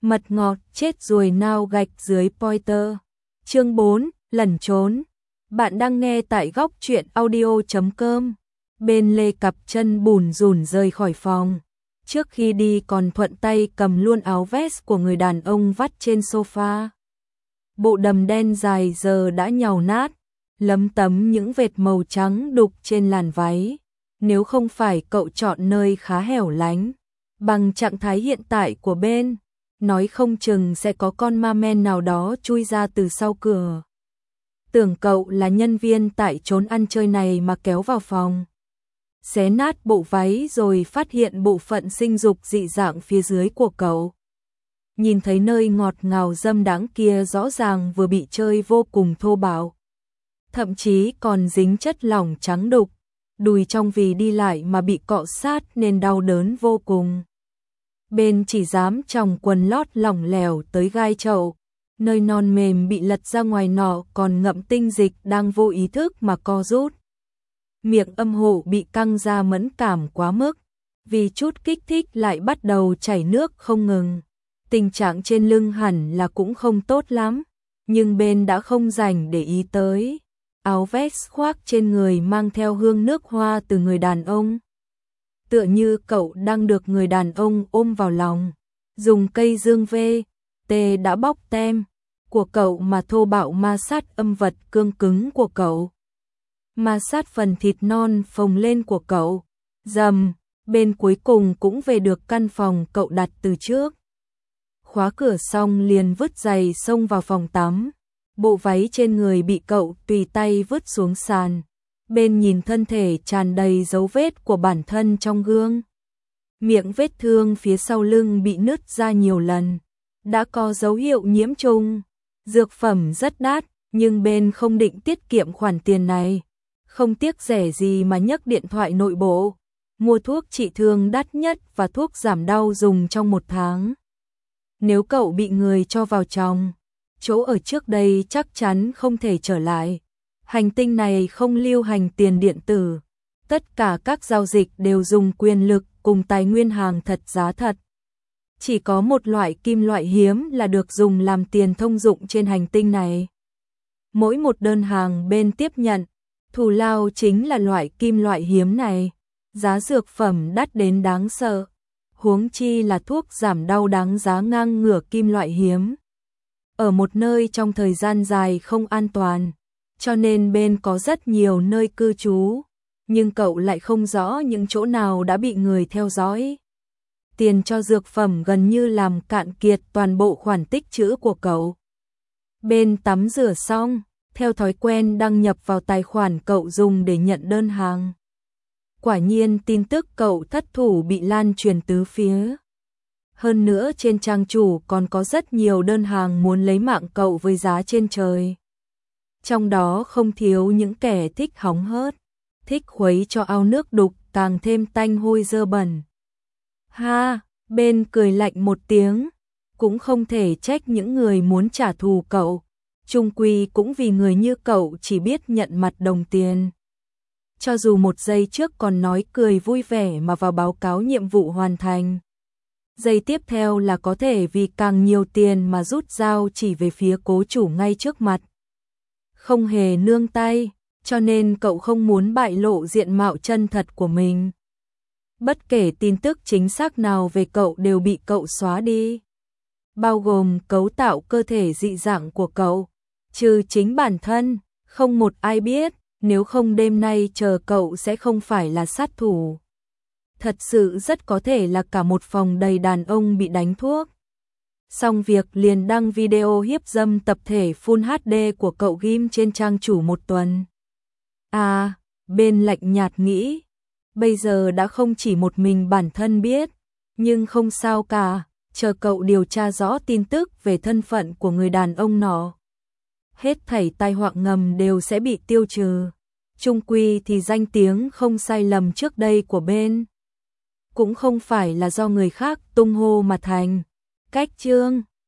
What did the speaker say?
Mật ngọt chết ruồi nao gạch dưới Pointer. Chương 4, lẩn trốn. Bạn đang nghe tại góc truyện audio.com. Bên Lê cặp chân bùn rùn rời khỏi phòng. Trước khi đi còn thuận tay cầm luôn áo vest của người đàn ông vắt trên sofa. Bộ đầm đen dài giờ đã nhàu nát, lấm tấm những vệt màu trắng đục trên làn váy. Nếu không phải cậu chọn nơi khá hẻo lánh, bằng trạng thái hiện tại của bên, nói không chừng sẽ có con ma men nào đó chui ra từ sau cửa. Tưởng cậu là nhân viên tại chốn ăn chơi này mà kéo vào phòng, xé nát bộ váy rồi phát hiện bộ phận sinh dục dị dạng phía dưới của cậu. Nhìn thấy nơi ngọt ngào dâm đãng kia rõ ràng vừa bị chơi vô cùng thô bạo, thậm chí còn dính chất lỏng trắng đục, đùi trong vì đi lại mà bị cọ sát nên đau đớn vô cùng. Bên chỉ dám tròng quần lót lỏng lẻo tới gai chậu, nơi non mềm bị lật ra ngoài nọ còn ngậm tinh dịch đang vô ý thức mà co rút. Miệng âm hộ bị căng ra mẫn cảm quá mức, vì chút kích thích lại bắt đầu chảy nước không ngừng. Tình trạng trên lưng hẳn là cũng không tốt lắm, nhưng bên đã không rảnh để ý tới. Áo vest khoác trên người mang theo hương nước hoa từ người đàn ông. Tựa như cậu đang được người đàn ông ôm vào lòng, dùng cây dương VT đã bóc tem của cậu mà thô bạo ma sát âm vật cương cứng của cậu. Ma sát phần thịt non phồng lên của cậu. Dầm, bên cuối cùng cũng về được căn phòng cậu đặt từ trước. Khóa cửa xong liền vứt giày xông vào phòng tắm. Bộ váy trên người bị cậu tùy tay vứt xuống sàn. Bên nhìn thân thể tràn đầy dấu vết của bản thân trong gương. Miệng vết thương phía sau lưng bị nứt ra nhiều lần, đã có dấu hiệu nhiễm trùng. Dược phẩm rất đắt, nhưng bên không định tiết kiệm khoản tiền này. Không tiếc rẻ gì mà nhấc điện thoại nội bộ, mua thuốc trị thương đắt nhất và thuốc giảm đau dùng trong 1 tháng. Nếu cậu bị người cho vào trong chỗ ở trước đây chắc chắn không thể trở lại. Hành tinh này không lưu hành tiền điện tử. Tất cả các giao dịch đều dùng quyền lực cùng tài nguyên hàng thật giá thật. Chỉ có một loại kim loại hiếm là được dùng làm tiền thông dụng trên hành tinh này. Mỗi một đơn hàng bên tiếp nhận, thù lao chính là loại kim loại hiếm này. Giá dược phẩm đắt đến đáng sợ. Huống chi là thuốc giảm đau đáng giá ngang ngửa kim loại hiếm. Ở một nơi trong thời gian dài không an toàn, cho nên bên có rất nhiều nơi cư trú, nhưng cậu lại không rõ những chỗ nào đã bị người theo dõi. Tiền cho dược phẩm gần như làm cạn kiệt toàn bộ khoản tích trữ của cậu. Bên tắm rửa xong, theo thói quen đăng nhập vào tài khoản cậu dùng để nhận đơn hàng. Quả nhiên tin tức cậu thất thủ bị lan truyền tứ phía. Hơn nữa trên trang chủ còn có rất nhiều đơn hàng muốn lấy mạng cậu với giá trên trời. Trong đó không thiếu những kẻ thích hóng hớt, thích khuấy cho ao nước đục càng thêm tanh hôi dơ bẩn. Ha, bên cười lạnh một tiếng, cũng không thể trách những người muốn trả thù cậu. Chung quy cũng vì người như cậu chỉ biết nhận mặt đồng tiền. Cho dù 1 giây trước còn nói cười vui vẻ mà vào báo cáo nhiệm vụ hoàn thành. Giây tiếp theo là có thể vì càng nhiều tiền mà rút dao chỉ về phía cố chủ ngay trước mặt. Không hề nương tay, cho nên cậu không muốn bại lộ diện mạo chân thật của mình. Bất kể tin tức chính xác nào về cậu đều bị cậu xóa đi. Bao gồm cấu tạo cơ thể dị dạng của cậu. Trừ chính bản thân, không một ai biết, nếu không đêm nay chờ cậu sẽ không phải là sát thủ. Thật sự rất có thể là cả một phòng đầy đàn ông bị đánh thuốc. Xong việc liền đăng video hiếp dâm tập thể Full HD của cậu ghim trên trang chủ 1 tuần. À, bên lạnh nhạt nghĩ, bây giờ đã không chỉ một mình bản thân biết, nhưng không sao cả, chờ cậu điều tra rõ tin tức về thân phận của người đàn ông nọ. Hết thảy tai họa ngầm đều sẽ bị tiêu trừ. Chung quy thì danh tiếng không sai lầm trước đây của bên cũng không phải là do người khác tung hô mà thành. Cách chương